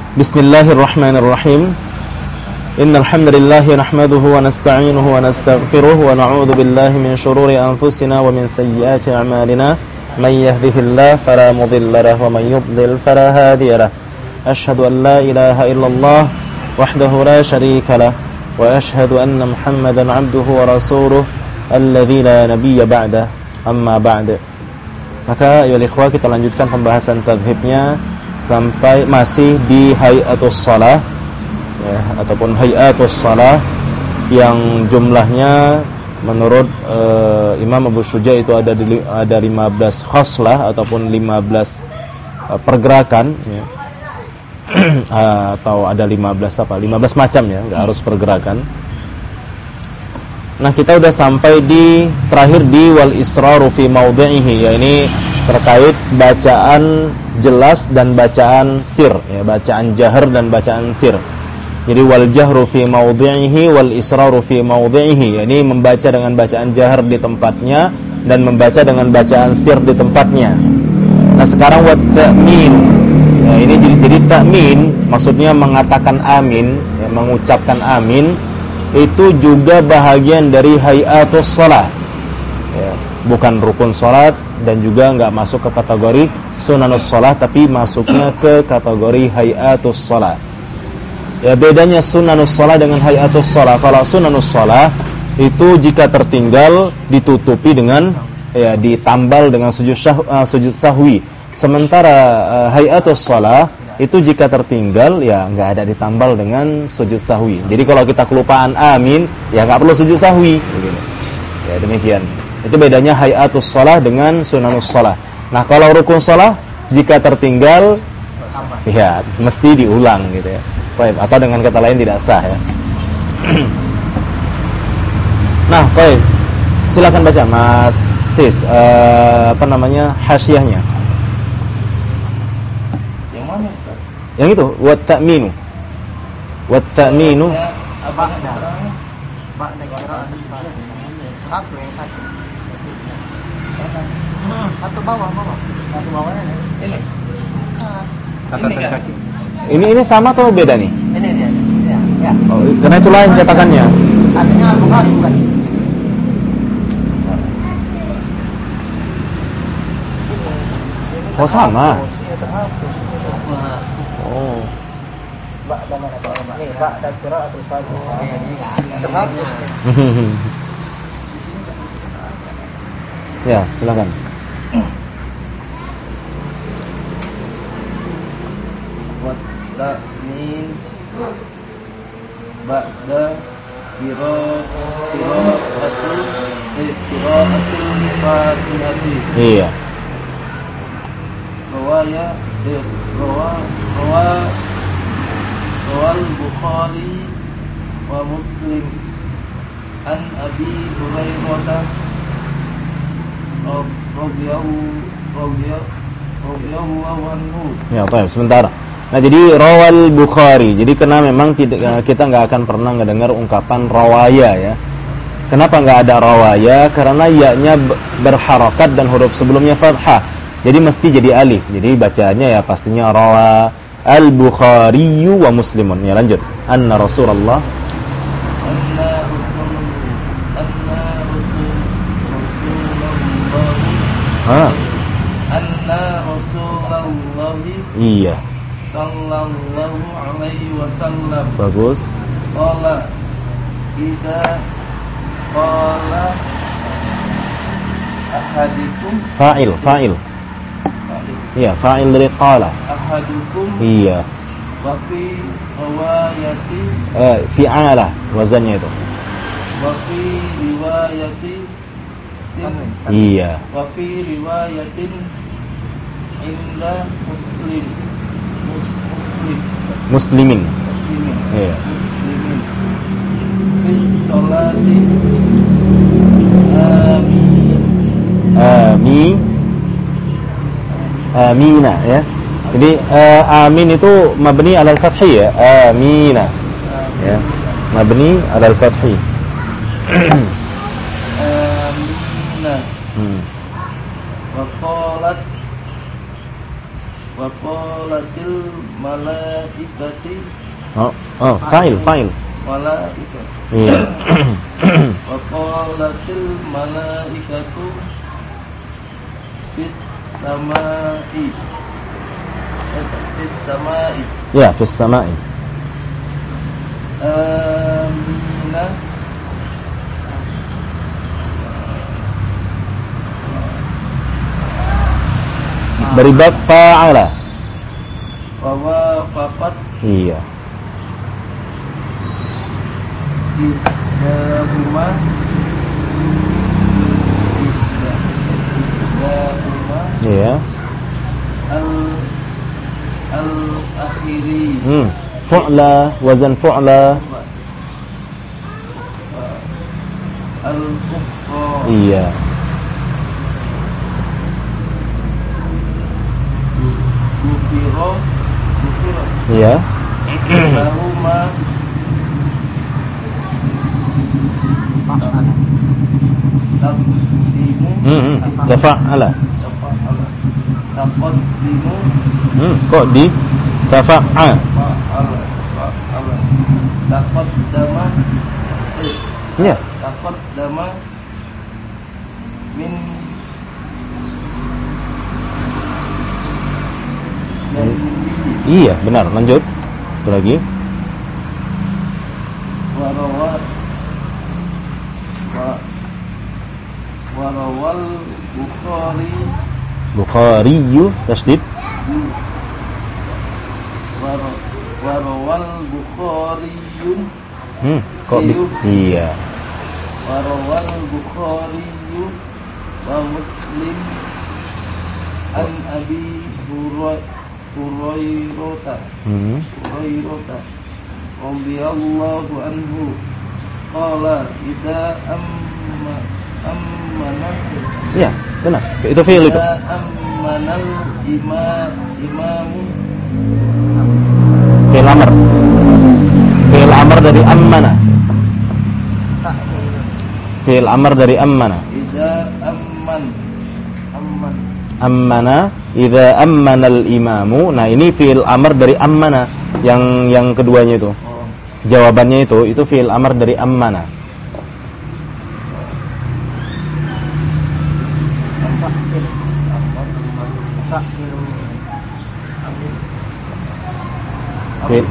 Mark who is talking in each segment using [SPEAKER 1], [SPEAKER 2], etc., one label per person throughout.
[SPEAKER 1] Bismillahirrahmanirrahim. Innal hamdalillah nahmaduhu wa nasta'inuhu wa nastaghfiruh wa na'udzu billahi min shururi anfusina wa min sayyiati a'malina. May yahdihillahu fala mudilla lahu wa may yudlil fala hadiya lahu. Asyhadu an la ilaha illallah wahdahu la syarika lahu wa asyhadu anna Muhammadan 'abduhu wa rasuluh alladzi la nabiyya ba'da. Amma ba'd. Maka ya ikhwah, kita lanjutkan pembahasan tadhibnya sampai masih di hayatus shalah ya, ataupun hayatus shalah yang jumlahnya menurut Imam Abu Syuja itu ada 15 khaslah ataupun 15 pergerakan ya. Atau ada 15 macam ya, enggak harus pergerakan. Nah, kita udah sampai di terakhir di wal israru fi maudhi'ihi, ya ini terkait bacaan jelas dan bacaan sir ya, bacaan jahar dan bacaan sir. Jadi wal jahru fi maudhi'ihi wal israru fi maudhi'ihi, ya ini membaca dengan bacaan jahar di tempatnya dan membaca dengan bacaan sir di tempatnya. Nah, sekarang wat ta'min. Ya, ini jadi ta'min maksudnya mengatakan amin, ya, mengucapkan amin. Itu juga bahagian dari hayatus shalah ya, bukan rukun salat dan juga enggak masuk ke kategori sunanus shalah, tapi masuknya ke kategori hayatus shalah. Ya, bedanya sunanus shalah dengan hayatus shalah. Kalau sunanus shalah itu jika tertinggal ditutupi dengan ya, ditambal dengan sujud sahwi. Sementara hayatus shalah itu jika tertinggal ya enggak ada ditambal dengan sujud sahwi. Jadi kalau kita kelupaan amin ya enggak perlu sujud sahwi begini. Ya demikian. Itu bedanya hayatus shalah dengan sunanus shalah. Nah, kalau rukun shalah jika tertinggal ya mesti diulang gitu ya. Baik, atau dengan kata lain tidak sah ya. Nah, baik. Silakan baca Mas Sis hasyiahnya. Yang itu wat ta'minu. Wat ta'minu
[SPEAKER 2] satu bawah bawahnya ini. Catatan kaki.
[SPEAKER 1] Ini sama atau beda nih?
[SPEAKER 2] Ini dia. Ya.
[SPEAKER 1] Oh, karena itu lain cetakannya.
[SPEAKER 2] Artinya Bukhari bukan.
[SPEAKER 1] Oh, sama.
[SPEAKER 2] Oh. Mbak dan mana kalau Mbak? Nih, Mbak dan qiraatul Fatihah. Terhapus.
[SPEAKER 1] Ya, silakan.
[SPEAKER 3] Wa ta'min ba'da qiraatul Fatihah.
[SPEAKER 1] Iya.
[SPEAKER 3] Rawal Bukhari wa Muslim an Abi Hurairah radhiyallahu anhu.
[SPEAKER 1] Ya, baik, sebentar. Nah, jadi rawal Bukhari. Jadi karena memang kita enggak akan pernah mendengar ungkapan rawaya ya. Kenapa enggak ada rawaya? Karena ya-nya berharakat dan huruf sebelumnya fathah. Jadi mesti jadi alif. Jadi bacaannya ya pastinya rawa al-Bukhari wa Muslimun. Ya, lanjut. Anna Rasulullah iya
[SPEAKER 3] sallallahu alaihi wasallam.
[SPEAKER 1] Bagus.
[SPEAKER 3] Qala idza qala ahadikum
[SPEAKER 1] Fa'il. Iya, fa'il dari qala.
[SPEAKER 3] Ahadukum.
[SPEAKER 1] Iya.
[SPEAKER 3] Wa fi riwayati
[SPEAKER 1] fi'ala wazannya itu.
[SPEAKER 3] Wa fi riwayati.
[SPEAKER 1] Iya.
[SPEAKER 3] Wa fi riwayatin inda
[SPEAKER 1] Muslimin. Iya.
[SPEAKER 3] Muslimin. Fis salati
[SPEAKER 1] amina ya. Jadi amin itu mabni alal fathi ya. Amina. Ya. Mabni alal fathi.
[SPEAKER 3] Amina. Wa qalatil malaikati.
[SPEAKER 1] Fa'il.
[SPEAKER 3] Malaikat.
[SPEAKER 1] Iya.
[SPEAKER 3] Wa qalatil malaikatu fis samai. Fis samai.
[SPEAKER 1] Ya, fis samai.
[SPEAKER 3] Amina.
[SPEAKER 1] Dari bab fa'ala.
[SPEAKER 3] Wa wafaqat.
[SPEAKER 1] Iya.
[SPEAKER 3] Rumah.
[SPEAKER 1] Iya.
[SPEAKER 3] Al-akhiri.
[SPEAKER 1] Fu'la, wazan fu'la.
[SPEAKER 3] Al-ukhra.
[SPEAKER 1] Iya.
[SPEAKER 3] Gufiro.
[SPEAKER 1] Iya.
[SPEAKER 3] Lahuma. Taqdimu.
[SPEAKER 1] Tafa'ala.
[SPEAKER 3] Taqdimu.
[SPEAKER 1] Kok di tafa'a?
[SPEAKER 3] Taqaddama.
[SPEAKER 1] Iya.
[SPEAKER 3] Taqaddama min
[SPEAKER 1] Iya, benar. Lanjut. Satu lagi.
[SPEAKER 3] Warawal
[SPEAKER 1] Bukhari tasdid.
[SPEAKER 3] Warawal Bukhariyun.
[SPEAKER 1] Kok bisa? Iya.
[SPEAKER 3] Warawal Bukhariyun wa Muslim an Abi Hurairah radhiyallahu anhu qala idza ammana.
[SPEAKER 1] Iya, benar. Itu fi'il itu.
[SPEAKER 3] Ammanal imamu.
[SPEAKER 1] Fi'il amr. Fi'il amr dari ammana. Fi'il amr dari ammana.
[SPEAKER 3] Idza
[SPEAKER 1] Ammana, idza ammanal imamu. Nah, ini fi'il amr dari ammana. Yang keduanya itu. Jawabannya itu fi'il amr dari ammana. Fi'il.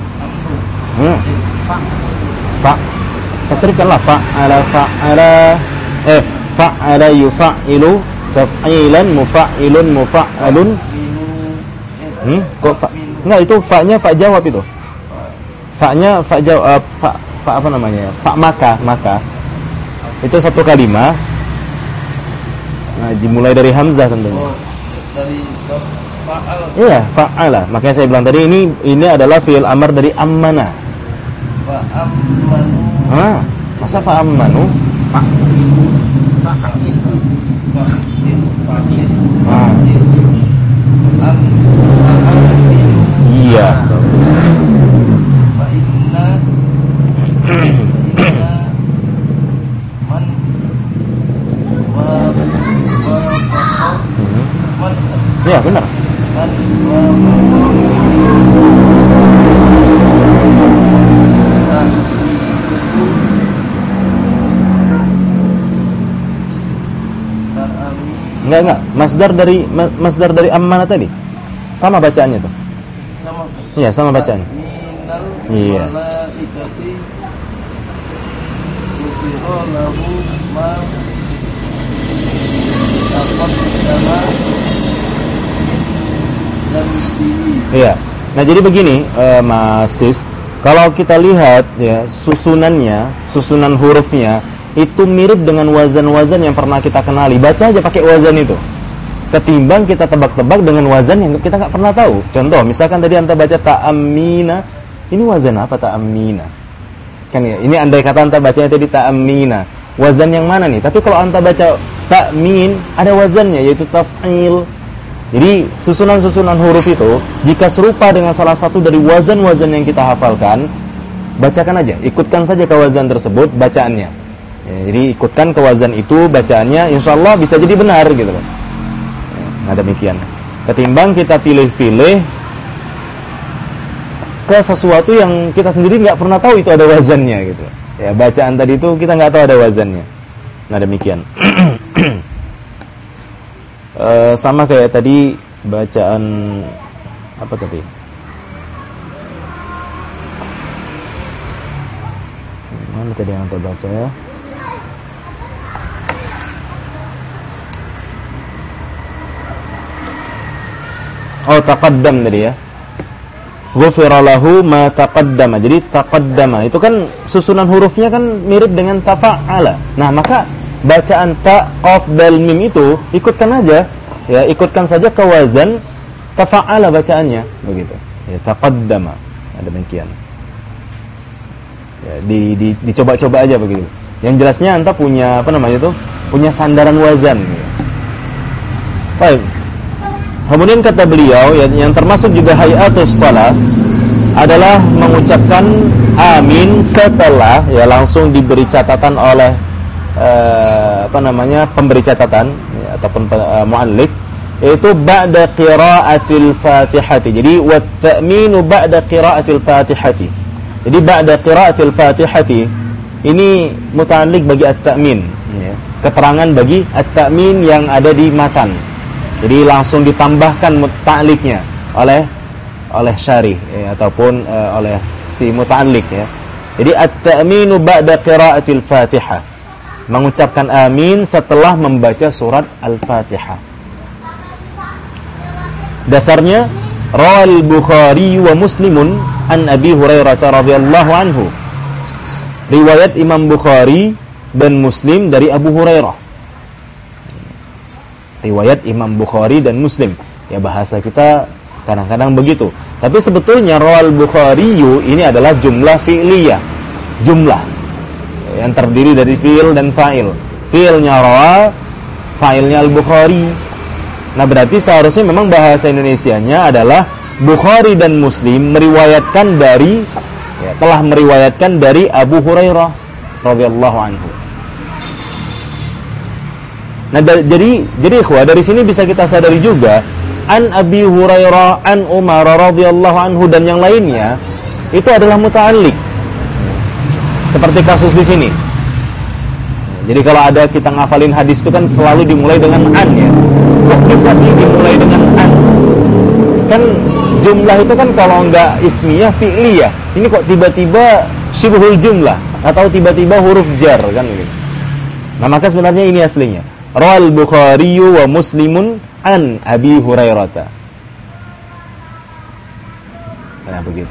[SPEAKER 1] Kasrifkanlah fa'ala yufa'ilu taf'ilan mufa'ilun mufa'alun. Kok fa? Enggak, itu fa-nya fa jawab itu. Fa-nya fa jawab, fa apa namanya? Fa maka. Itu satu kalimat. Nah, dimulai dari hamzah tentunya.
[SPEAKER 3] Dari fa'al.
[SPEAKER 1] Iya, fa'ala. Makanya saya bilang tadi ini adalah fi'il amr dari ammana.
[SPEAKER 3] Fa'ammanu.
[SPEAKER 1] Masa fa'ammanu? Iya.
[SPEAKER 3] Wa inna man
[SPEAKER 1] Iya, benar. Enggak. Masdar dari ammana tadi. Sama bacaannya tuh.
[SPEAKER 3] Sama.
[SPEAKER 1] Iya, sama bacaannya. Iya. Iya. Nah, jadi begini, Mas Sis, kalau kita lihat ya susunan hurufnya itu mirip dengan wazan-wazan yang pernah kita kenali. Baca aja pakai wazan itu. Ketimbang kita tebak-tebak dengan wazan yang kita nggak pernah tahu. Contoh, misalkan tadi anta baca ta'amina, ini wazan apa ta'amina? Kan ya, ini andai kata anta bacanya tadi ta'amina, wazan yang mana nih? Tapi kalau anta baca ta'min, ada wazannya yaitu taf'il. Jadi susunan-susunan huruf itu jika serupa dengan salah satu dari wazan-wazan yang kita hafalkan, bacakan aja, ikutkan saja ke wazan tersebut bacaannya. Ya, jadi ikutkan ke wazan itu bacaannya, insyaallah bisa jadi benar gitu loh. Nah, demikian. Ketimbang kita pilih-pilih ke sesuatu yang kita sendiri nggak pernah tahu itu ada wazannya gitu. Ya, bacaan tadi itu kita nggak tahu ada wazannya. Nah, demikian. Sama kayak tadi bacaan apa tadi? Mana tadi yang terbaca ya? Oh, taqaddam tadi ya. Ghufira lahu ma taqaddama. Jadi taqaddama itu kan susunan hurufnya kan mirip dengan tafa'ala. Nah, maka bacaan ta, qaf, dal, mim itu ikutkan aja. Ya, ikutkan saja ke wazan tafa'ala bacaannya, begitu. Ya, taqaddama. Nah, demikian. Ya, dicoba-coba aja begitu. Yang jelasnya anta punya apa namanya itu? Punya sandaran wazan. Ya. Baik. Kemudian kata beliau yang termasuk juga hayatus shalah adalah mengucapkan amin setelah ya langsung diberi catatan oleh pemberi catatan ya, ataupun muallif, yaitu ba'da qira'atil Fatihati. Jadi wat ta'minu ba'da qira'atil Fatihati. Jadi ba'da qira'atil Fatihati ini muta'alliq bagi at-ta'min ya. Keterangan bagi at-ta'min yang ada di matan. Jadi langsung ditambahkan muta'alliqnya oleh syarih ya, ataupun oleh si muta'alliq ya. Jadi at-ta'minu ba'da qira'atil Fatihah. Mengucapkan amin setelah membaca surat Al-Fatihah. Dasarnya rawal Bukhari wa Muslimun an Abi Hurairah radhiyallahu anhu. Riwayat Imam Bukhari dan Muslim dari Abu Hurairah. Riwayat Imam Bukhari dan Muslim. Ya, bahasa kita kadang-kadang begitu. Tapi sebetulnya rawal Bukhari ini adalah jumlah fi'liyah. Jumlah yang terdiri dari fi'il dan fa'il. Fi'ilnya rawa, fa'ilnya Al-Bukhari. Nah, berarti seharusnya memang bahasa Indonesianya adalah Bukhari dan Muslim meriwayatkan dari telah meriwayatkan dari Abu Hurairah radhiyallahu anhu. Nah, jadi ikhwah, dari sini bisa kita sadari juga an Abi Hurairah, an Umar radhiyallahu anhu dan yang lainnya itu adalah muta'alliq. Seperti kasus di sini. Jadi kalau ada kita ngafalin hadis itu kan selalu dimulai dengan an ya. Kok bisa sih dimulai dengan an? Kan jumlah itu kan kalau enggak ismiyah fi'liyah. Ini kok tiba-tiba syibhul jumlah atau tiba-tiba huruf jar kan gitu. Nah, maka sebenarnya ini aslinya. Rawal Bukhari wa Muslimun an Abi Hurairah. Nah, begitu.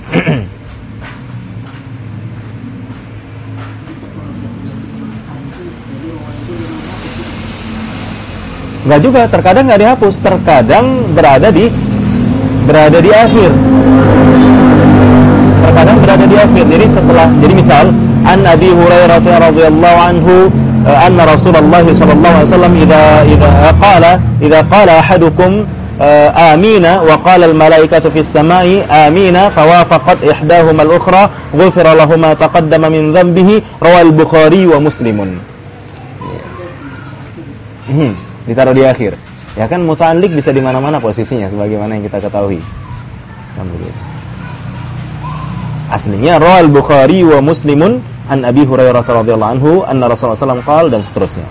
[SPEAKER 1] Enggak juga, terkadang enggak dihapus, terkadang berada di akhir. Terkadang berada di akhir. Jadi misal an Abi Hurairah radhiyallahu anhu anna Rasulullah sallallahu alaihi wasallam idza qala ahadukum amina wa qala al malaikatu fis samai amina fawafaqat ihdahuma al ukhra ghufira lahu ma taqaddama min dhanbihi rawal Bukhari wa Muslimun. Ditaruh di akhir. Ya kan muta'alliq bisa di mana-mana posisinya sebagaimana yang kita ketahui. Aslinya rawal Bukhari wa Muslimun an Abi Hurairah radhiyallahu anhu anna Rasulullah sallallahu alaihi wasallam qala dan seterusnya.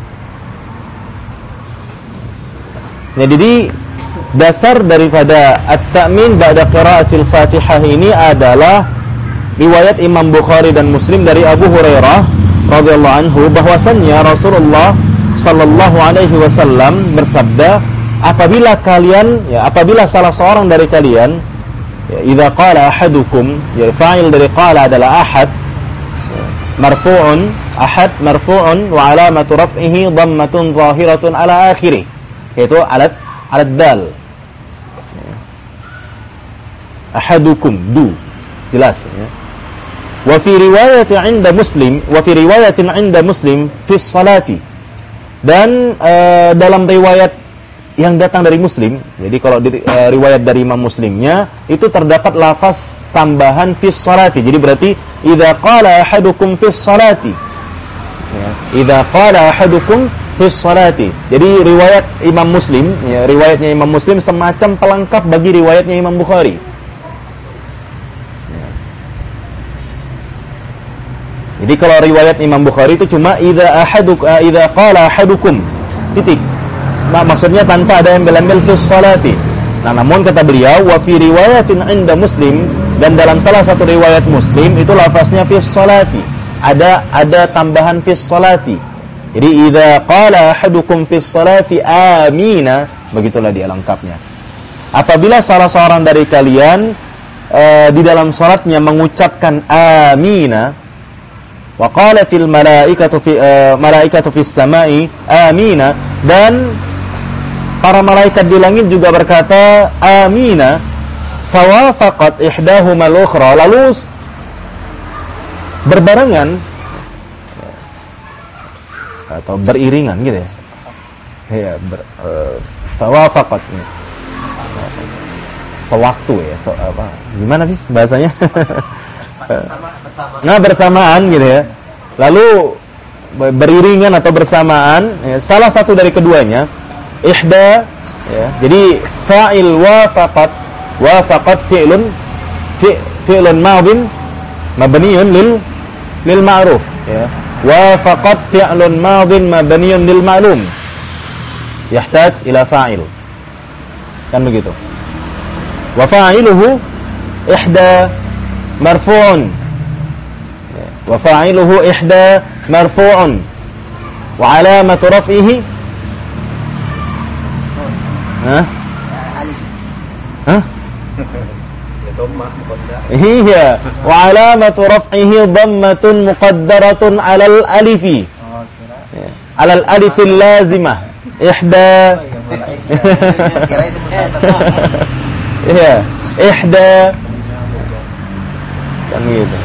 [SPEAKER 1] Jadi dasar daripada at-ta'min ba'da qira'atil Fatihah ini adalah riwayat Imam Bukhari dan Muslim dari Abu Hurairah radhiyallahu anhu bahwasannya Rasulullah sallallahu alaihi wasallam bersabda, apabila salah seorang dari kalian idza qala ahadukum, ya fa'il dari qala adalah ahad, marfu'un wa alamatu raf'ihi dhammatun zahiratun ala akhirih, yaitu alat dal. Ahadukum, du, jelas ya. Wa fi riwayatin 'inda Muslim fi sholati. Dan dalam riwayat yang datang dari Muslim, jadi kalau riwayat dari Imam Muslimnya itu terdapat lafaz tambahan fi sholati. Jadi berarti idza qala ahadukum fi sholati. Ya, idza qala ahadukum fi sholati. Jadi riwayat Imam Muslim, ya, riwayatnya Imam Muslim semacam pelengkap bagi riwayatnya Imam Bukhari. Jadi kalau riwayat Imam Bukhari itu cuma idza qala ahadukum titik. Maksudnya tanpa ada embel-embel fi sholati. Nah, namun kata beliau wa fi riwayatin 'inda Muslim, dan dalam salah satu riwayat Muslim itu lafaznya fi sholati. Ada tambahan fi sholati. Jadi idza qala ahadukum fi sholati amina, begitulah dia lengkapnya. Apabila salah seorang dari kalian di dalam salatnya mengucapkan amina, wa qalatil malaikatu fis samai amina, dan para malaikat di langit juga berkata amina, fawafaqat ihdahuma al-ukhra, lalu berbarengan atau beriringan gitu ya. Ya, fawafaqat sewaktu ya, gimana sih bahasanya? Nah, bersamaan gitu ya. Lalu beriringan atau bersamaan ya, salah satu dari keduanya ihda ya. Jadi fa'il wafaqat fi'lun madhin mabniun lil ma'ruf ya. Wafaqat fi'lun madhin mabniun lil ma'lum, yahtaj ila fa'il. Kan begitu. Wa fa'iluhu ihda marfu'un. Wa fa'iluhu ihda marfu'un. Wa 'alamatu raf'ihi iya, wa 'alamatu raf'ihi dhammatun muqaddaratun 'alal alifi. 'Alal alifil lazimah. Ihda. Iya, ihda. Kan gitu.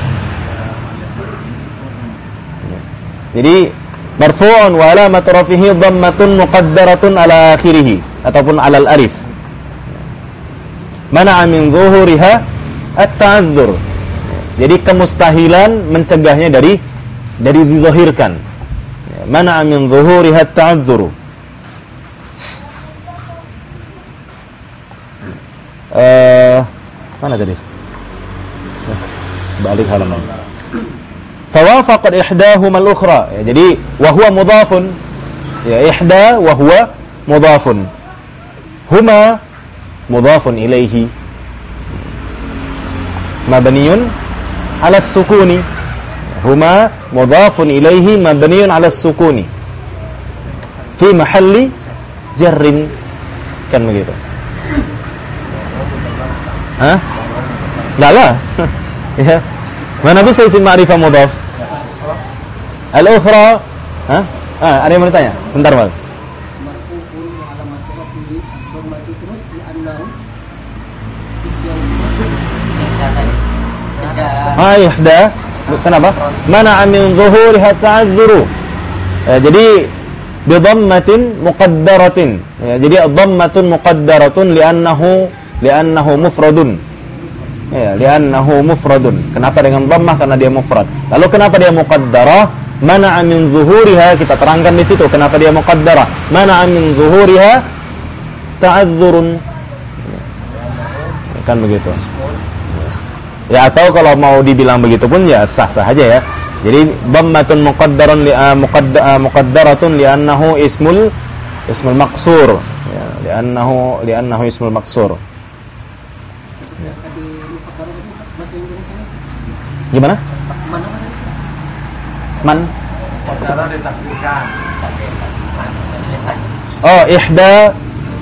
[SPEAKER 1] Jadi marfu'un wa alamatu rafihi dhammatun muqaddaratun ala akhirih ataupun alal alif. Mana'a min zuhuriha at-ta'adzur. Jadi kemustahilan mencegahnya dari dizahirkan. Mana'a min zuhuriha at-ta'adzur. Mana tadi? Balik halaman. Fawafaqat ihdahuma al-ukhra. Ya, jadi wa huwa mudhafun. Ya, ihda wa huwa mudhafun. Huma mudhafun ilaihi. Mabniun 'ala as-sukuni. Huma mudhafun ilaihi mabniun 'ala as-sukuni. Fi mahalli jarrin. Kan begitu. Hah? Enggak lah. Ya. Mana bisa isim ma'rifah mudhaf? Al-ukhra. Hah? Ada yang mau tanya? Bentar, Bang. Ihda. Kenapa? Mana'a min zuhuriha ta'azzuru. Jadi bi dhammatin muqaddaratin. Ya, jadi dhammatun muqaddaratun li'annahu mufradun. Ya, li'annahu mufradun. Kenapa dengan dhammah? Karena dia mufrad. Lalu kenapa dia muqaddarah? Mana'a min zuhuriha, kita terangkan di situ kenapa dia muqaddarah. Mana'a min zuhuriha ta'azzurun. Ya, kan begitu. Ya, atau kalau mau dibilang begitu pun ya sah-sah aja ya. Jadi dhammatun muqaddaratun li'annahu ismul maqsur. Ya, li'annahu ismul maqsur. Ya. Gimana? Man? Oh, ihda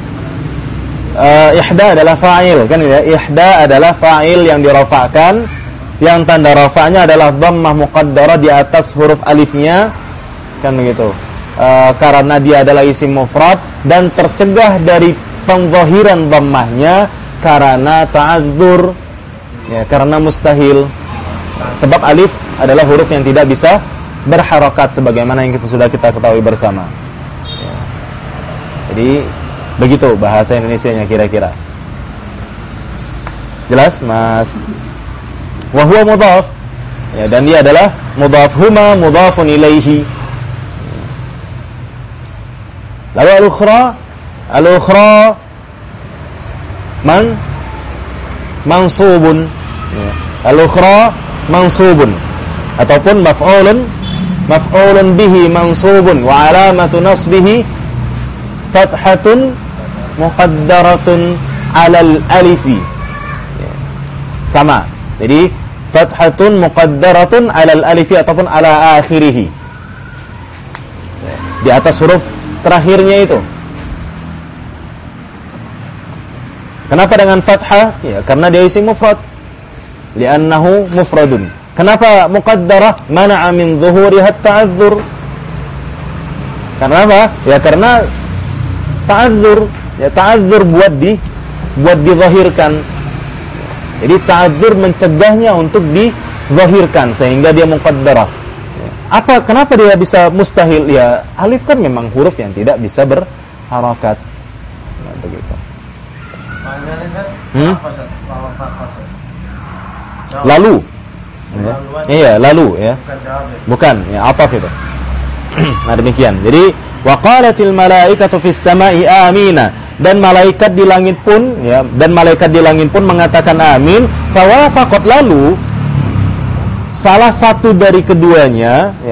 [SPEAKER 1] adalah fa'il kan ya. Ihda adalah fa'il yang dirafa'kan, yang tanda rafa'nya adalah dhammah muqaddarah di atas huruf alifnya, kan begitu. Karena dia adalah isim mufrad dan tercegah dari pengzahiran dhammahnya karena ta'adzur, ya, karena mustahil. Sebab alif adalah huruf yang tidak bisa berharakat sebagaimana yang sudah kita ketahui bersama. Ya. Jadi begitu bahasa Indonesianya kira-kira. Jelas, Mas? Wa huwa mudhaf. Ya, dan dia adalah mudhaf, huma mudhafun ilaihi. Lalu al-ukhra mansubun. Ya. Al-ukhra mansubun. Ataupun maf'ulun bihi mansubun wa alamatu nasbihi fathatun muqaddaratun 'alal alifi. Sama. Jadi fathatun muqaddaratun 'alal alifi ataupun 'ala akhirih. Di atas huruf terakhirnya itu. Kenapa dengan fathah? Ya, karena dia isim mufrad. Li'annahu mufradun. Kenapa muqaddarah? Mana'a min zuhuriha at-ta'adzur. Karena apa? Ya karena ta'adzur. Ya ta'adzur buat dizahirkan. Jadi ta'adzur mencegahnya untuk dizahirkan sehingga dia muqaddarah. Kenapa dia bisa mustahil? Ya, alif kan memang huruf yang tidak bisa berharakat. Nah, begitu. Lalu. Iya, lalu ya. Bukan, ya apa itu? Nah, demikian. Jadi waqalatil malaikatu fis sama'i amina, dan malaikat di langit pun mengatakan amin. Fawafaqat, lalu salah satu dari keduanya, ya,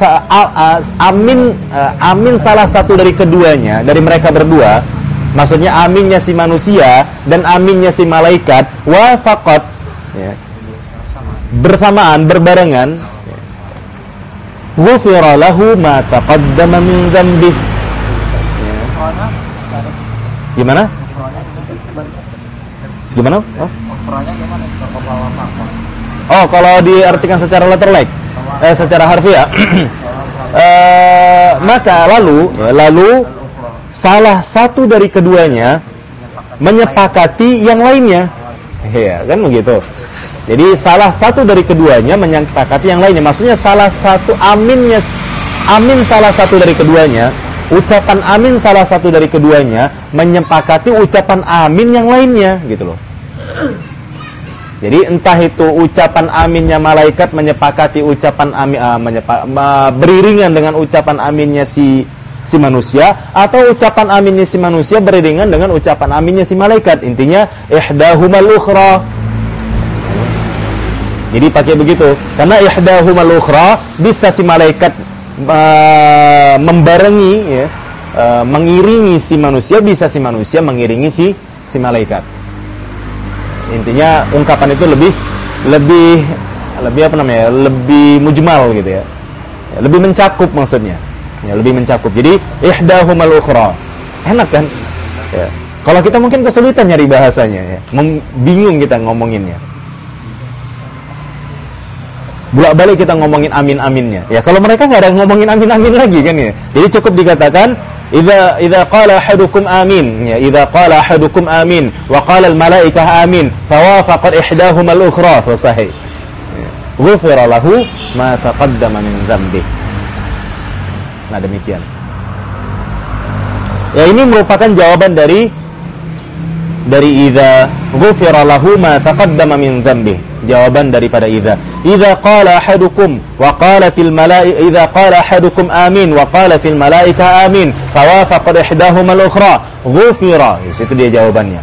[SPEAKER 1] amin salah satu dari keduanya, dari mereka berdua, maksudnya aminnya si manusia dan aminnya si malaikat, wafaqat, ya, bersamaan, berbarengan, ghufira lahu ma taqaddama min dzambih. Gimana? Gimana? Oh, kalau diartikan secara letterlek, secara harfiah, maka lalu salah satu dari keduanya menyepakati yang lainnya. Iya, kan begitu. Jadi salah satu dari keduanya menyepakati yang lainnya. Maksudnya salah satu amin salah satu dari keduanya, ucapan amin salah satu dari keduanya menyepakati ucapan amin yang lainnya, gitu loh. Jadi entah itu ucapan aminnya malaikat menyepakati ucapan amin, beriringan dengan ucapan aminnya si manusia, atau ucapan aminnya si manusia beriringan dengan ucapan aminnya si malaikat. Intinya ihdahumal ukhra. Jadi pakai begitu, karena ihdahumal ukhra bisa si malaikat membarengi, ya, mengiringi si manusia, bisa si manusia mengiringi si malaikat. Intinya ungkapan itu lebih apa namanya? Lebih mujmal gitu ya. Lebih mencakup maksudnya. Ya, lebih mencakup. Jadi ihdahumal ukhra. Enak kan? Ya. Kalau kita mungkin kesulitan nyari bahasanya, ya. Bingung kita ngomonginnya. Bolak-balik kita ngomongin amin-aminnya. Ya, kalau mereka enggak ada ngomongin amin-amin lagi kan ya. Jadi cukup dikatakan idza qala ahadukum amin, ya, idza qala ahadukum amin wa qala al malaikah amin fawafaqat ihdahuma al ukhra, selesai. Ghufira lahu ma taqaddama min dzambi. Nah, demikian. Ya, ini merupakan jawaban dari idza ghufira lahu ma taqaddama min dzambi. Jawaban daripada idza qala ahadukum wa qalatil malaika, idza qala ahadukum amin wa qalatil malaika amin fawafaqat ihdahuma al-ukhra ghufira. Di situ dia jawabannya.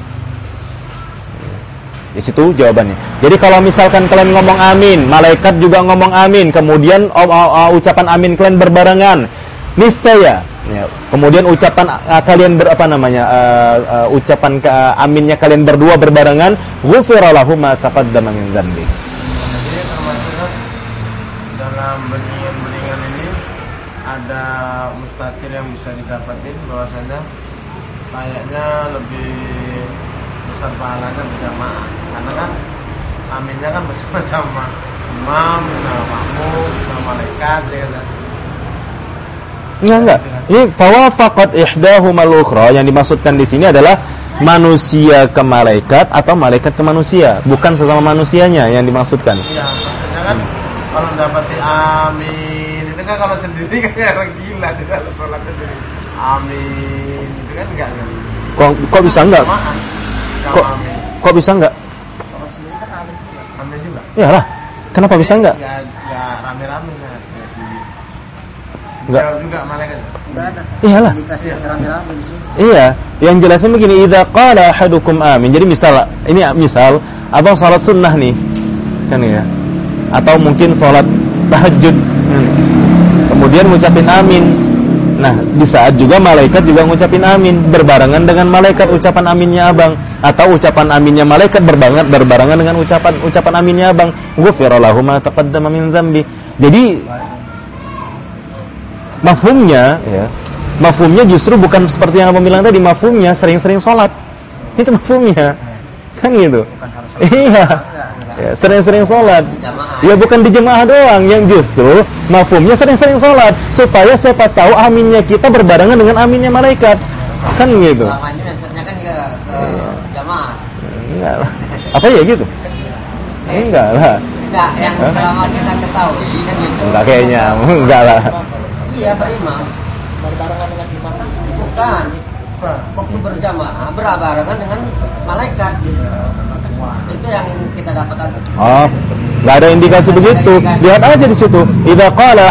[SPEAKER 1] Di situ jawabannya. Jadi kalau misalkan kalian ngomong amin, malaikat juga ngomong amin, kemudian ucapan amin kalian berbarengan, niscaya, ya, kemudian ucapan kalian ucapan aminnya kalian berdua berbarengan, ghufira lahu ma taqaddama min dzambi.
[SPEAKER 3] Jadi termasuk dalam beningan-beningan ini ada mustatir yang bisa didapatin, bahwasanya kayaknya lebih besar pahalanya berjamaah, karena kan aminnya kan bersama-sama imam, sama makmum, sama malaikat, ya kan.
[SPEAKER 1] Enggak. Ini fawafaqat ihdahumal ukhra, yang dimaksudkan di sini adalah manusia ke malaikat atau malaikat ke manusia, bukan sesama manusianya yang dimaksudkan.
[SPEAKER 3] Iya, maksudnya kan kalau mendapati amin itu kan kalau sendiri kan orang gila, dia kalau sholat sendiri amin itu kan enggak.
[SPEAKER 1] Kok bisa enggak? Kok bisa enggak?
[SPEAKER 3] Kalau sendiri kan amin juga.
[SPEAKER 1] Iyalah. Kenapa bisa enggak?
[SPEAKER 3] Enggak rame-rame kan.
[SPEAKER 1] Enggak
[SPEAKER 3] juga malaikat.
[SPEAKER 2] Enggak ada.
[SPEAKER 1] Iyalah.
[SPEAKER 2] Dikasih rame-rame di sini.
[SPEAKER 1] Iya, yang jelasnya begini, idza qala ahadukum amin. Jadi misal abang salat sunnah nih. Kan ya. Atau mungkin salat tahajud. Kemudian ngucapin amin. Nah, di saat juga malaikat juga ngucapin amin, berbarengan dengan malaikat ucapan aminnya abang, atau ucapan aminnya malaikat berbarengan dengan ucapan aminnya abang. Ghufira lahu ma taqaddama min dzambi. Jadi mafhumnya justru bukan seperti yang abang bilang tadi, mafhumnya sering-sering sholat. Itu mafhumnya. Kan gitu. Iya. Ya, sering-sering sholat. Ya bukan di jemaah doang, yang justru mafhumnya sering-sering sholat, supaya siapa tahu aminnya kita berbarengan dengan aminnya malaikat. Kan gitu.
[SPEAKER 2] Selama ini maksudnya kan ke jamaah.
[SPEAKER 1] Enggak lah. Apa ya gitu? Enggak lah.
[SPEAKER 2] Enggak, yang selama kita ketahui kan gitu.
[SPEAKER 1] Enggak kayaknya, enggak lah.
[SPEAKER 2] Iya, Pak Imam. Berbarengan dengan imam bukan. Waktu berjamaah berbarengan dengan malaikat. Itu yang kita dapatkan.
[SPEAKER 1] Oh, enggak ada indikasi begitu. Lihat aja di situ. Idza qala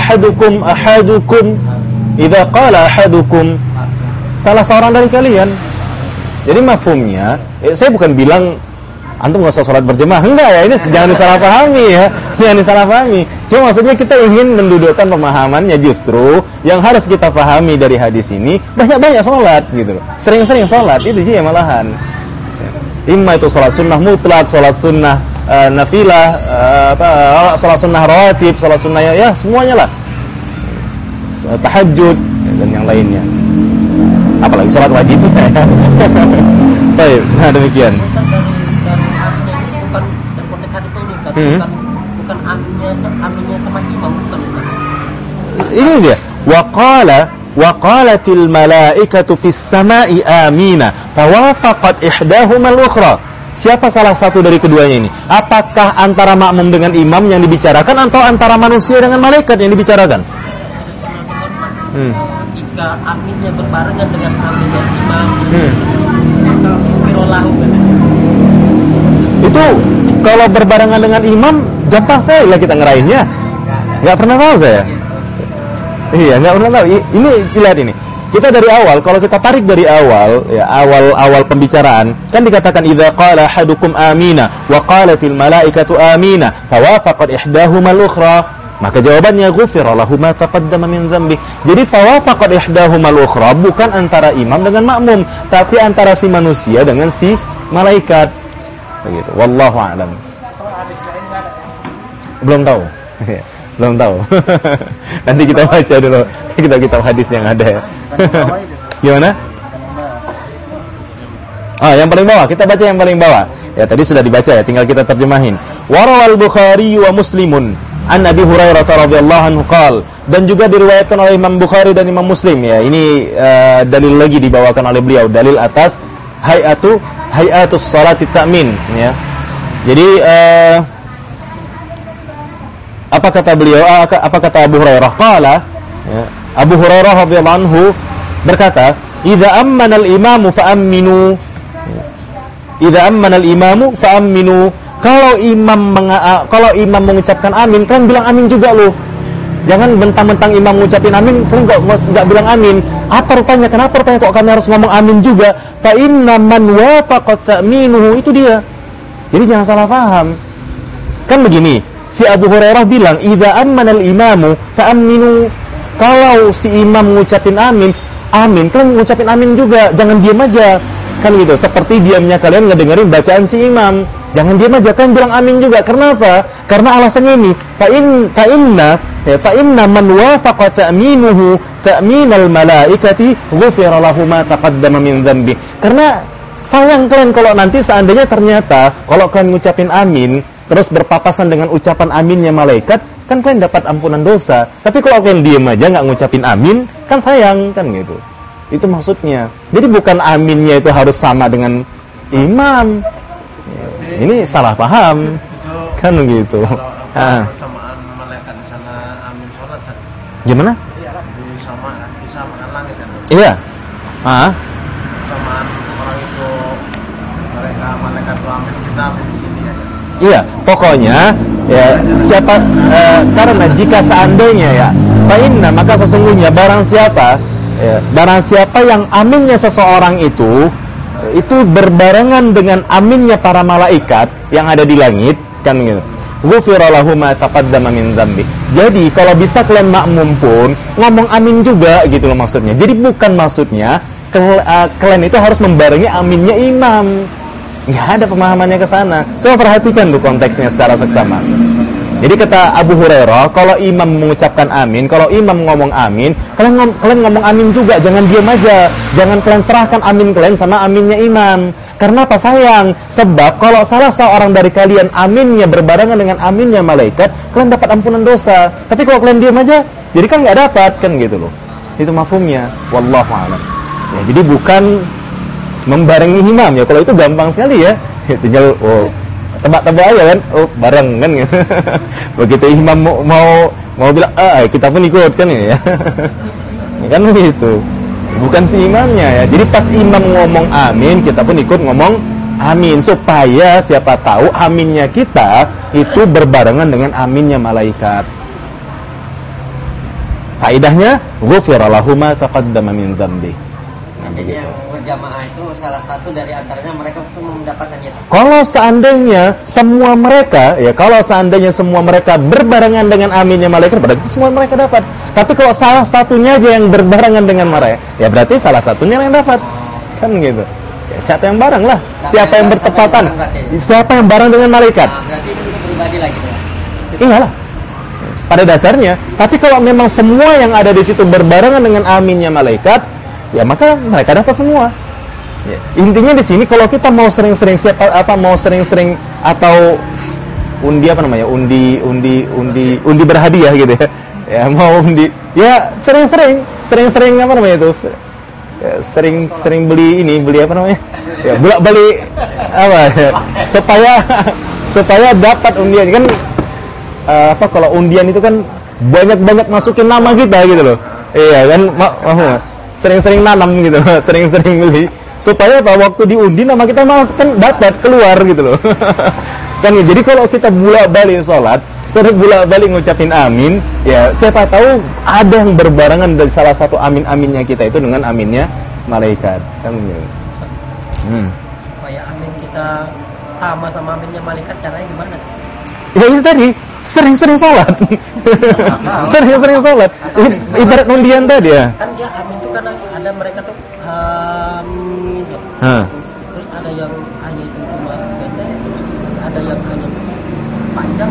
[SPEAKER 1] ahadukum salah seorang dari kalian. Jadi mafhumnya, saya bukan bilang antum enggak usah salat berjamaah. Enggak ya, ini jangan disalahpahami ya. Jangan disalahpahami. Cuma maksudnya kita ingin mendudukkan pemahamannya, justru yang harus kita pahami dari hadis ini banyak-banyak salat gitu loh. Sering-sering salat itu sih malahan. Imma itu salat sunnah mutlak, salat sunnah nafilah, salat sunnah rawatib, salat sunnah ya semuanya lah. Tahajud dan yang lainnya. Apalagi salat wajib. Baik, nah demikian.
[SPEAKER 2] Bukan aminnya sama imam, bukan.
[SPEAKER 1] Ini dia. Waqalatil malaikatu fis sama'i amina fawafaqat ihdahuma al-ukhra. Siapa salah satu dari keduanya ini? Apakah antara makmum dengan imam yang dibicarakan, atau antara manusia dengan malaikat yang dibicarakan?
[SPEAKER 2] Jika aminnya berbarengan dengan aminnya imam, maka
[SPEAKER 1] itu kalau berbarengan dengan imam, gampang saya lah kita ngerainnya. Nggak pernah tahu saya. Iya, nggak pernah tahu. Ini lihat ini. Kita dari awal, kalau kita tarik dari awal, ya awal pembicaraan, kan dikatakan idza qala ahadukum amina wa qalatil malaikatu amina fawafaqat ihdahuma al-ukhra, maka jawabannya ghufira lahu ma taqaddama min dzambi. Jadi fawafaqat ihdahuma al-ukhra bukan antara imam dengan makmum, tapi antara si manusia dengan si malaikat. Begitu. Wallahu a'lam. Belum tahu. Belum tahu. Nanti kita baca dulu kitab hadis yang ada ya. Gimana? Yang paling bawah. Kita baca yang paling bawah. Ya tadi sudah dibaca ya, tinggal kita terjemahin. Warawal Bukhari wa Muslimun an Abi Hurairah radhiyallahu anhu qala, dan juga diriwayatkan oleh Imam Bukhari dan Imam Muslim ya. Ini dalil lagi dibawakan oleh beliau, dalil atas hayatus salati ta'min ya. Jadi apa kata beliau? Apa kata Abu Hurairah? Qala ya, Abu Hurairah radhiyallahu anhu berkata, "Idza ammana al-imamu fa'amminu." Idza ammana al-imamu fa'amminu. Kalau imam mengucapkan amin, kalian bilang amin juga loh. Jangan mentang-mentang imam mengucapin amin, kalian enggak bilang amin. Apa rupanya? Kenapa rupanya kok kami harus ngomong amin juga? Fa inna man wafaqat ta'minuhu, itu dia. Jadi jangan salah paham. Kan begini, si Abu Hurairah bilang, "Idza ammana al-imamu fa'amminu." Kalau si imam mengucapin amin, kalian mengucapin amin juga. Jangan diam aja. Kan gitu, seperti diamnya kalian ngedengerin bacaan si imam. Jangan diam aja, kalian bilang amin juga. Kenapa? Karena alasannya ini, fa inna man wafaqa ta'minuhu ta'minal malaikati ghufira lahu ma taqaddama min dzambi. Karena sayang kalian kalau nanti seandainya ternyata kalau kalian ngucapin amin terus berpapasan dengan ucapan aminnya malaikat, kan kalian dapat ampunan dosa. Tapi kalau kalian diam aja nggak ngucapin amin, kan sayang, kan gitu. Itu maksudnya. Jadi bukan aminnya itu harus sama dengan imam. Ini salah paham. Kan begitu.
[SPEAKER 3] Samaan malaikat di sana amin sholat kan?
[SPEAKER 1] Gimana?
[SPEAKER 3] Disamaan langit kan?
[SPEAKER 1] Iya.
[SPEAKER 3] Samaan orang itu malaikat itu amin, kita amin di sini ya.
[SPEAKER 1] Iya, pokoknya ya siapa karena jika seandainya ya fa'inna, maka sesungguhnya barang siapa yang aminnya seseorang itu berbarengan dengan aminnya para malaikat yang ada di langit, kan gitu. ghufira lahu ma taqaddama min dzambi. Jadi kalau bisa kalian makmum pun ngomong amin juga gitu loh maksudnya. Jadi bukan maksudnya kalian itu harus membarengi aminnya imam. Nggak ada pemahamannya ke sana. Coba perhatikan tuh konteksnya secara seksama. Jadi kata Abu Hurairah, kalau imam mengucapkan amin, kalau imam ngomong amin, kalian ngomong amin juga, jangan diam aja. Jangan kalian serahkan amin kalian sama aminnya imam. Karena apa sayang? Sebab kalau salah seorang dari kalian aminnya berbarengan dengan aminnya malaikat, kalian dapat ampunan dosa. Tapi kalau kalian diam aja, jadi kan nggak dapat kan gitu loh. Itu mafhumnya. Wallahu a'lam. Ya, jadi bukan membarengi imam ya. Kalau itu gampang sekali ya. Tinggal tebak-tebak aja kan, bareng kan gitu. Begitu imam mau bilang kita pun ikut kan ya. Kan begitu. Bukan si imamnya ya. Jadi pas imam ngomong amin, kita pun ikut ngomong amin supaya siapa tahu aminnya kita itu berbarengan dengan aminnya malaikat. Faedahnya ghufira lahu ma taqaddama min dzambi.
[SPEAKER 2] Jadi yang berjamaah itu salah satu dari antaranya mereka semua mendapatkan itu.
[SPEAKER 1] Kalau seandainya semua mereka berbarengan dengan aminnya malaikat, berarti semua mereka dapat. Tapi kalau salah satunya aja yang berbarengan dengan mereka, ya berarti salah satunya yang dapat. Kan gitu. Ya, siapa yang bareng lah? Siapa yang bertepatan? Siapa yang bareng dengan malaikat?
[SPEAKER 2] Nah, berarti itu pribadi lah gitu.
[SPEAKER 1] Iyalah. Pada dasarnya, tapi kalau memang semua yang ada di situ berbarengan dengan aminnya malaikat, ya maka mereka dapat semua. Ya. Intinya di sini kalau kita mau sering-sering atau undi berhadiah gitu ya. Ya mau undi, ya sering apa namanya itu? Ya, sering beli apa namanya? Ya bolak-balik apa ya? Supaya dapat undian kan kalau undian itu kan banyak masukin nama kita gitu loh. Iya kan sering-sering nanam gitu, sering-sering beli supaya waktu diundi nama kita kan dapat keluar gitu loh. Kan ya, jadi kalau kita bolak-balik salat, sering bolak-balik ngucapin amin, ya siapa tahu ada yang berbarengan dari salah satu amin-aminnya kita itu dengan aminnya malaikat. Kan gitu.
[SPEAKER 4] Supaya amin kita sama aminnya malaikat caranya gimana?
[SPEAKER 1] Ya itu tadi, sering-sering salat. Sering-sering salat. Ibarat undian tadi ya.
[SPEAKER 4] Kan dia amin itu karena ada mereka tuh amin. Terus ada yang hanya itu cuma pendek, terus ada yang hanya panjang.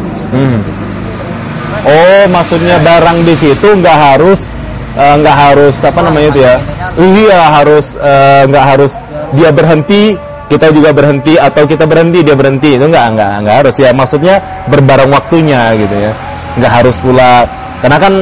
[SPEAKER 1] Oh, maksudnya barang di situ nggak harus apa namanya itu ya? Iya, nggak harus dia berhenti, kita juga berhenti, atau kita berhenti dia berhenti. Itu nggak harus ya. Maksudnya berbareng waktunya gitu ya. Nggak harus pula, karena kan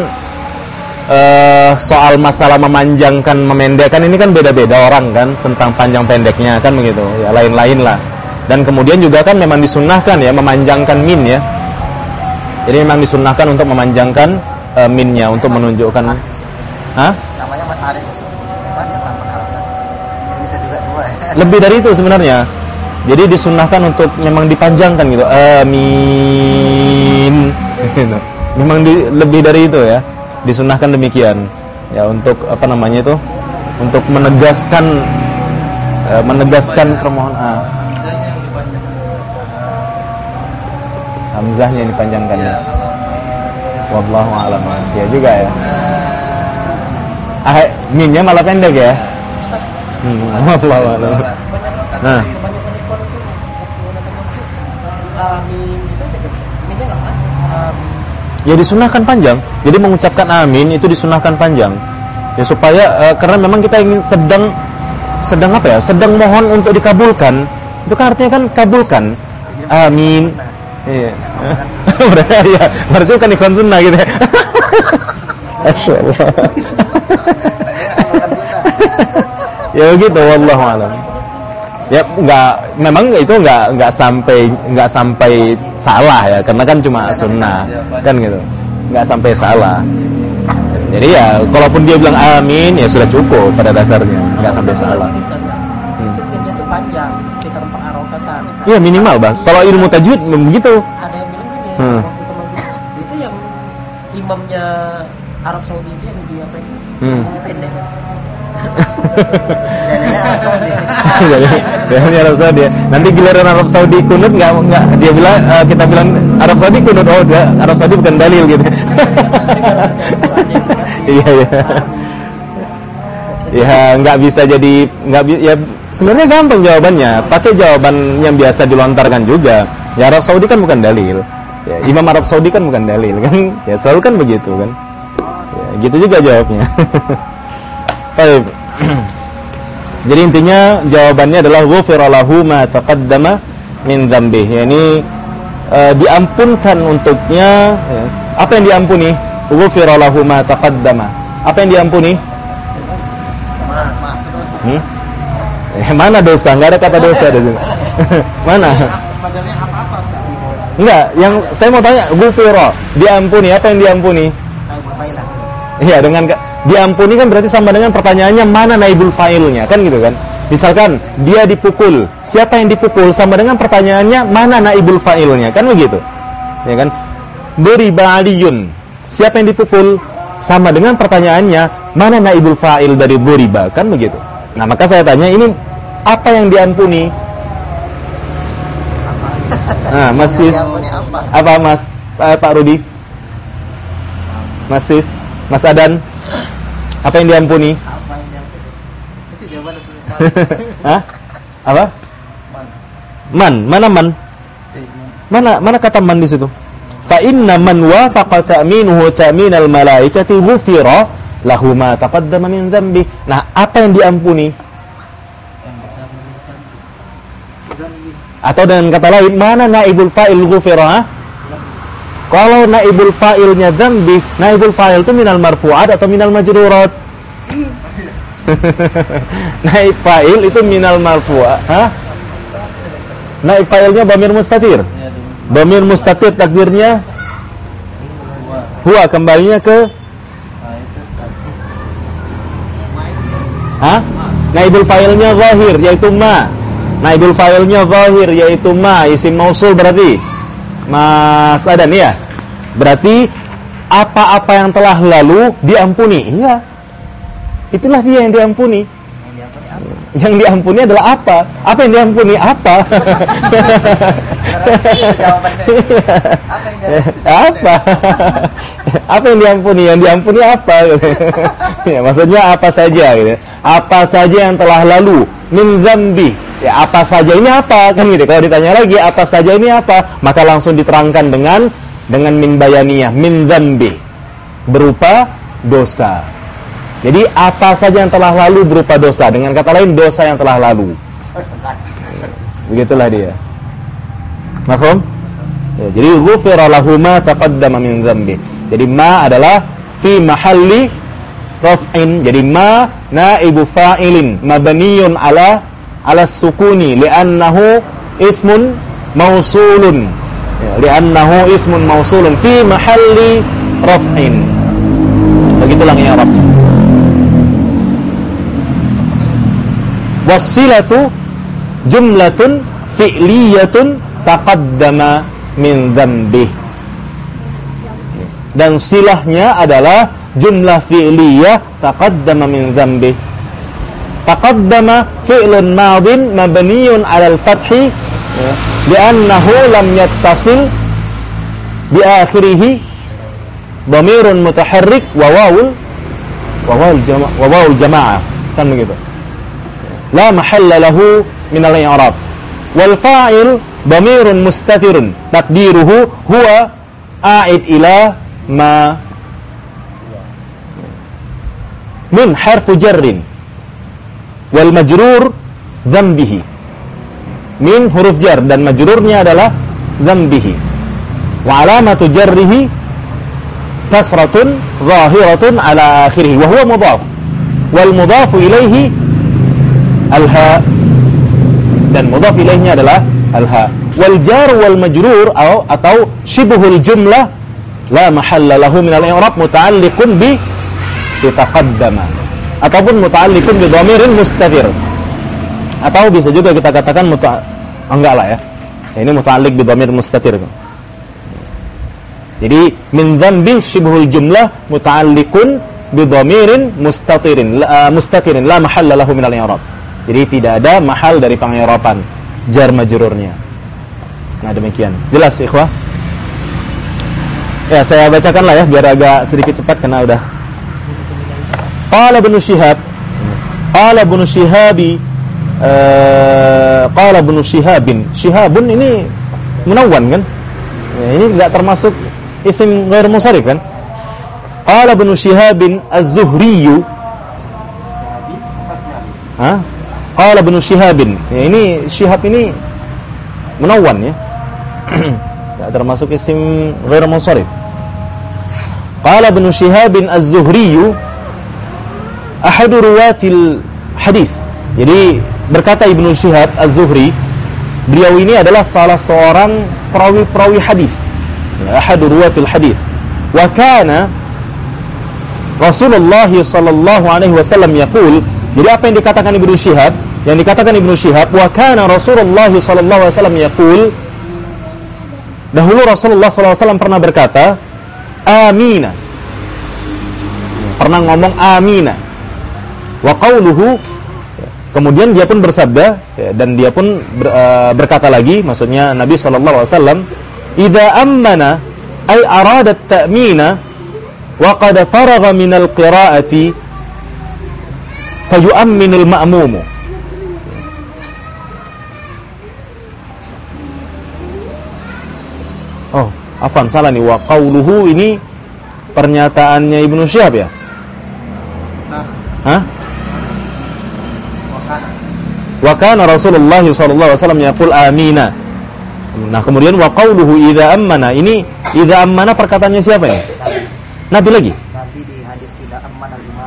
[SPEAKER 1] soal masalah memanjangkan memendekkan ini kan beda-beda orang kan tentang panjang pendeknya kan begitu ya, lain-lain lah. Dan kemudian juga kan memang disunnahkan ya memanjangkan min ya. Jadi memang disunnahkan untuk memanjangkan minnya untuk menunjukkan
[SPEAKER 2] Namanya matahari itu. Bisa juga dua ya.
[SPEAKER 1] Lebih dari itu sebenarnya. Jadi disunnahkan untuk memang dipanjangkan gitu. Amin. Gitu. Memang lebih dari itu ya. Disunnahkan demikian. Ya untuk apa namanya itu? Untuk menegaskan permohonan. Hamzahnya dipanjangkan ya. Wallahu a'lam. Ya juga ya. Minnya malah pendek ya. Wallahu a'lam. Nah. Ya disunahkan panjang. Jadi mengucapkan amin itu disunahkan panjang. Ya supaya karena memang kita ingin sedang apa ya? Sedang mohon untuk dikabulkan. Itu kan artinya kan kabulkan. Amin. Iya. Ya, berarti bukan ikon sunnah gitu ya. Masyaallah. Ya begitu, wallahu a'lam. Ya memang itu enggak sampai salah ya, karena kan cuma sunnah kan gitu. Enggak sampai salah. Jadi ya kalaupun dia bilang amin ya sudah cukup pada dasarnya, enggak sampai salah.
[SPEAKER 4] Itu panjang sekitar 4 harokatan.
[SPEAKER 1] Iya minimal bang. Kalau ilmu tajwid begitu.
[SPEAKER 4] Ada yang bilang gini, itu yang imamnya Arab Saudi itu yang dia pendek.
[SPEAKER 1] Jadi Arab Saudi. Nanti giliran Arab Saudi kunut enggak dia bilang kita bilang Arab Saudi kunut, oh Arab Saudi bukan dalil gitu. Iya. Ya enggak bisa jadi ya sebenarnya gampang jawabannya. Pakai jawaban yang biasa dilontarkan juga. Ya Arab Saudi kan bukan dalil. Ya, Imam Arab Saudi kan bukan dalil kan. Ya selalu kan begitu kan. Ya, gitu juga jawabnya. Baik. Jadi intinya jawabannya adalah ghufira lahu ma taqaddama min dzambih. Yani diampunkan untuknya ya. Apa yang diampuni? Ghufira lahu ma taqaddama. Apa yang diampuni? Mana dosa? Enggak ada kata dosa di sini. Mana? Enggak, yang saya mau tanya ghufira, diampuni, apa yang diampuni? Iya, dengan diampuni kan berarti sama dengan pertanyaannya mana naibul fa'ilnya, kan gitu kan? Misalkan dia dipukul, siapa yang dipukul sama dengan pertanyaannya mana naibul fa'ilnya, kan begitu? Ya kan? Duriba aliyun, siapa yang dipukul sama dengan pertanyaannya mana naibul fa'il dari duriba, kan begitu? Nah, maka saya tanya ini apa yang diampuni? Nah, Mas Sis, apa Mas Pak Rudi? Mas Sis, Mas Adan, apa yang diampuni?
[SPEAKER 4] Apa yang diampuni? Itu jawabannya sebenarnya.
[SPEAKER 1] Hah? Apa? Man. Mana man? Mana kata man di situ? Fa inna man wafaqa ta'minuhu ta'minal malaikati ghufira lahu ma taqaddama min dzambi. Nah, apa yang diampuni? Atau dengan kata lain, mana naibul fa'il ghufira? Kalau naibul fa'ilnya dzambi, naibul fa'il itu minal marfu'at atau minal majrurat? Naib fa'il itu minal marfu'at, naib fa'ilnya dhamir mustatir. Dhamir mustatir takdirnya huwa, kembalinya ke naibul fa'ilnya zahir yaitu ma. Naibul fa'ilnya zahir yaitu ma, isim mausul berarti Mas Adan ya. Berarti apa-apa yang telah lalu diampuni. Iya. Itulah dia yang diampuni. Yang diampuni adalah apa? Apa yang diampuni? Apa? Apa? Apa yang diampuni? Yang diampuni apa? Ya, maksudnya apa saja gitu. Apa saja yang telah lalu min dzambi. Ya, apa saja ini apa? Kan gitu. Kalau ditanya lagi apa saja ini apa? Maka langsung diterangkan dengan min bayaniyah, min dzambi. Berupa dosa. Jadi apa saja yang telah lalu berupa dosa. Dengan kata lain dosa yang telah lalu. Begitulah dia. Mafhum? Ya, jadi ghufira lahu ma taqaddama min dzambi. Jadi ma adalah fi mahalli raf'in. Jadi ma naibu fa'ilin mabniyun ala sukuni li'annahu ismun mausulun. Ya, li'annahu ismun mausulun fi mahalli raf'in. Begitulah i'rabnya. Wassilatu jumlatun fi'liyatun taqaddama min dzambih. Dan silahnya adalah jumlah fi'liyah taqaddama min dzambih. Taqaddama fi'lun madin mabniyun 'ala al-fathi li'annahu lam yattasil bi akhirih dhamirun mutaharrik wa wawul jamaah. Kan begitu. La mahalla lahu min al-i'rab. Wal fa'il dhamirun mustatirun taqdiruhu huwa a'id ila ma min harfu jarrin wal majrur dzambihi. Min huruf jar dan majrurnya adalah dzambihi. Wa alamatu jarrihi kasratun zahiratun ala akhirih wa huwa mudhaf. Wal mudhafu ilaihi al-ha, dan mudhaf ilaihnya adalah al-ha. Wal jar wal majrur atau shibhul jumlah la mahalla lahu min al-i'rab muta'alliqun bi taqaddama ataupun muta'alliqun bi dhamirin mustatir. Atau bisa juga kita katakan enggak lah ya. Ini muta'alliq bi dhamir mustatir. Jadi min dzambi shibhul jumlah muta'alliqun bidhamirin mustatirin la mahalla lahu minal i'rab. Jadi tidak ada mahal dari peng'iraban jar majrurnya. Nah, demikian. Jelas ikhwah? Ya, saya bacakanlah ya biar agak sedikit cepat karena udah. Qala Ibnu Syihab Syihabun ini munawwan kan? Ya, ini enggak termasuk isim ghair munsharif kan? Qala Ibnu Syihab Az-Zuhri. Qala Ibnu Syihab. Ya, ini Syihab ini munawwan ya. Enggak termasuk isim ghair munsharif. Qala Ibnu Syihab Az-Zuhri ahadu ruwatil hadis. Jadi berkata Ibnu Syihab Az-Zuhri, beliau ini adalah salah seorang perawi-perawi hadis. Ahadu ruwatil hadis. Wa kana Rasulullah sallallahu alaihi wasallam yaqul. Jadi apa yang dikatakan Ibnu Syihab? Yang dikatakan Ibnu Syihab, wa kana Rasulullah sallallahu alaihi wasallam yaqul. Dahulu Rasulullah sallallahu alaihi wasallam pernah berkata, amina. Pernah ngomong amina. Wa qauluhu, kemudian dia pun bersabda dan dia pun berkata lagi, maksudnya Nabi sallallahu alaihi wasallam, idza ammana ay arada at-ta'mina wa qad faragha min al-qira'ati fayu'minu al-ma'mum. Oh, afwan, salah nih. Wa qauluhu ini pernyataannya Ibnu Syihab ya? Hah? Wa kana Rasulullah sallallahu alaihi wasallam yaqul amina. Nah, kemudian wa qauluhu idza ammana. Ini idza ammana perkataannya siapa ya? Nabi lagi?
[SPEAKER 5] Nabi di hadis idza ammana al-imam.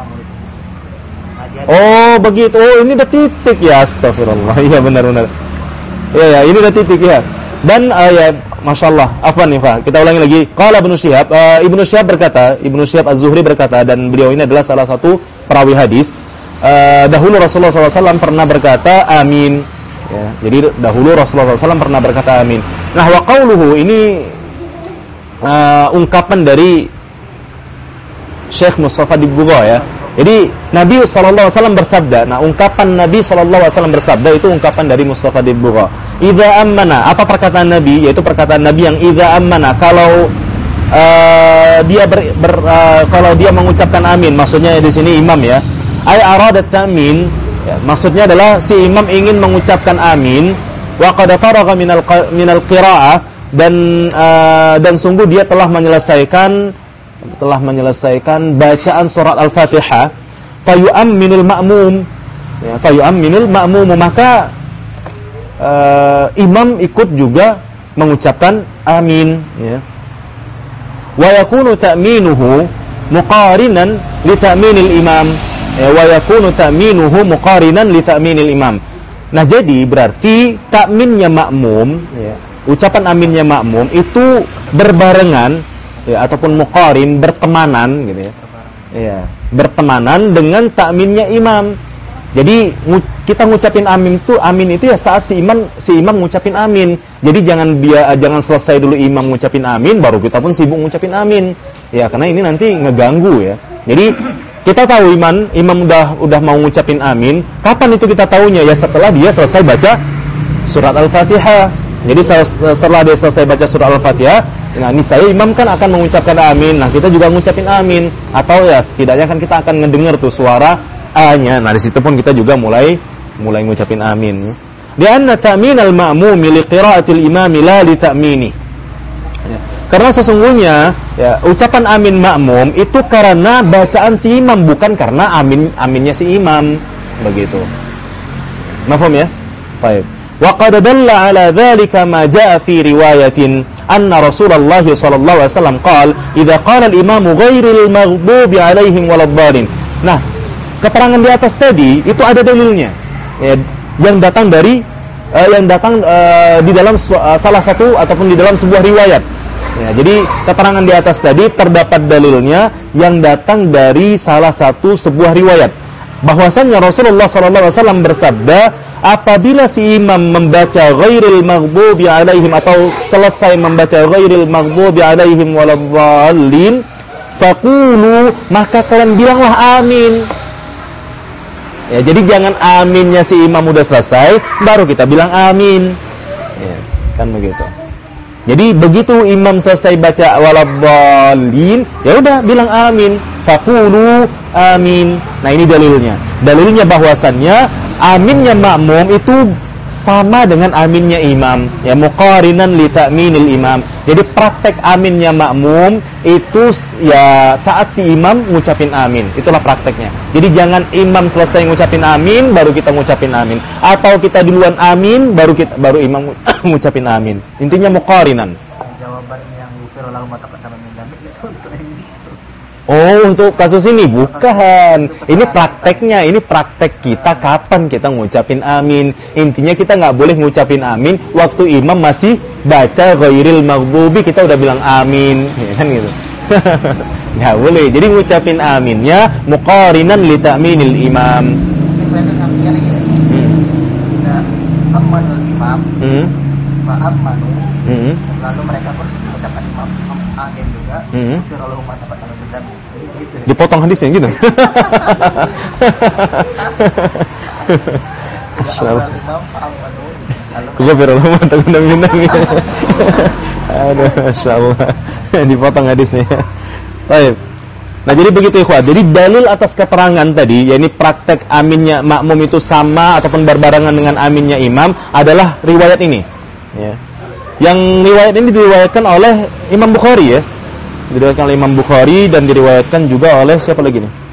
[SPEAKER 1] Oh, begitu. Oh, ini udah titik ya. Astagfirullah. Iya benar-benar. Iya, ini udah titik ya. Dan ya masyaallah. Afwan nih, Pak. Kita ulangi lagi. Qala Ibnu Syihab, Ibnu Syihab berkata, Ibnu Syihab Az-Zuhri berkata, dan beliau ini adalah salah satu perawi hadis. Dahulu Rasulullah SAW pernah berkata amin ya, jadi dahulu Rasulullah SAW pernah berkata amin. Nah, wa qauluhu ini ungkapan dari Syekh Mustafa Dibugha ya. Jadi Nabi SAW bersabda. Nah, ungkapan Nabi SAW bersabda itu ungkapan dari Mustafa Dibugha. Idza ammana, apa perkataan Nabi? Yaitu perkataan Nabi yang idza ammana, kalau kalau dia mengucapkan amin, maksudnya di sini imam ya. Ay aradat ta'min, ya, maksudnya adalah si imam ingin mengucapkan amin, wa qad faragha minal qira'ah, dan sungguh dia telah menyelesaikan bacaan surat Al-Fatihah, fayu'minul ma'mum, ya, fayu'minul ma'mum, maka imam ikut juga mengucapkan amin ya. Wa yakunu ta'minuhu muqarinan li ta'minil imam. Wa yakunu ta'minuhu muqarinan li ta'minil imam. Nah, jadi berarti takminnya makmum ya, ucapan aminnya makmum itu berbarengan ya, ataupun muqarin, bertemanan gitu ya. Ya, bertemanan dengan takminnya imam. Jadi kita ngucapin amin itu ya saat si imam ngucapin amin. Jadi jangan selesai dulu imam ngucapin amin baru kita pun sibuk ngucapin amin. Ya, karena ini nanti ngeganggu ya. Jadi kita tahu imam udah mau ngucapin amin. Kapan itu kita tahunya? Ya setelah dia selesai baca surat Al-Fatihah. Jadi setelah dia selesai baca surat Al-Fatihah, nah ini saya imam kan akan mengucapkan amin. Nah, kita juga ngucapin amin. Atau ya setidaknya kan kita akan ngedengar tuh suara A-nya. Nah, di situ pun kita juga mulai ngucapin amin. Lianna ta'minal ma'mumi li qira'atil imami la li ta'mini. Karena sesungguhnya ya, ucapan amin makmum itu karena bacaan si imam, bukan karena aminnya si imam. Begitu. Mafhum ya? Baik. Wa qad dalla ala dzalika ma jaa fi riwayatin anna Rasulullah sallallahu alaihi wasallam qala idza qala al-imamu ghairil maghdubi alaihim waladdallin. Nah, keterangan di atas tadi itu ada dalilnya. Ya, yang datang di dalam salah satu ataupun di dalam sebuah riwayat. Ya, jadi keterangan di atas tadi terdapat dalilnya yang datang dari salah satu sebuah riwayat. Bahwasannya Rasulullah SAW bersabda, apabila si imam membaca ghairil maghdubi alaihim atau selesai membaca ghairil maghdubi alaihim waladdallin, faqulu, maka kalian bilanglah amin. Ya, jadi jangan aminnya si imam udah selesai baru kita bilang amin. Ya, kan begitu. Jadi begitu imam selesai baca waladhdallin, ya udah bilang amin. Faqulu amin. Nah, ini dalilnya. Dalilnya bahwasannya aminnya makmum itu sama dengan aminnya imam, ya, muqarinan li ta'minil imam. Jadi praktek aminnya makmum itu ya saat si imam ngucapin amin. Itulah prakteknya. Jadi jangan imam selesai ngucapin amin baru kita ngucapin amin, atau kita duluan amin baru imam ngucapin amin. Intinya muqarinan.
[SPEAKER 5] Jawaban yang ghufira lahum ma taqaddama min dzambih itu untuk ini.
[SPEAKER 1] Oh, untuk kasus ini bukan. Ini prakteknya, ini praktek kita kapan kita ngucapin amin. Intinya kita nggak boleh ngucapin amin waktu imam masih baca ghairil maghdubi, kita udah bilang amin, ya kan gitu. Nggak boleh. Jadi ngucapin aminnya muqarinan li ta'minil imam.
[SPEAKER 5] Ini berarti artinya gini sih. Kita amanul imam, fa'amanu. Selalu mereka pun mengucapkan imam amin juga. Ghufira lahum ma taqaddama min dzambih. Gitu.
[SPEAKER 1] Dipotong hadisnya gitu. Gue berlama tengah-tengah. Aduh, masyaallah. Dipotong hadisnya. Baik. Nah, jadi begitu ikhwan. Jadi dalil atas keterangan tadi, yakni praktek aminnya makmum itu sama ataupun berbarengan dengan aminnya imam adalah riwayat ini. Ya. Yang riwayat ini diriwayatkan oleh Imam Bukhari, ya. Diriwayatkan oleh Imam Bukhari dan diriwayatkan juga oleh siapa lagi nih?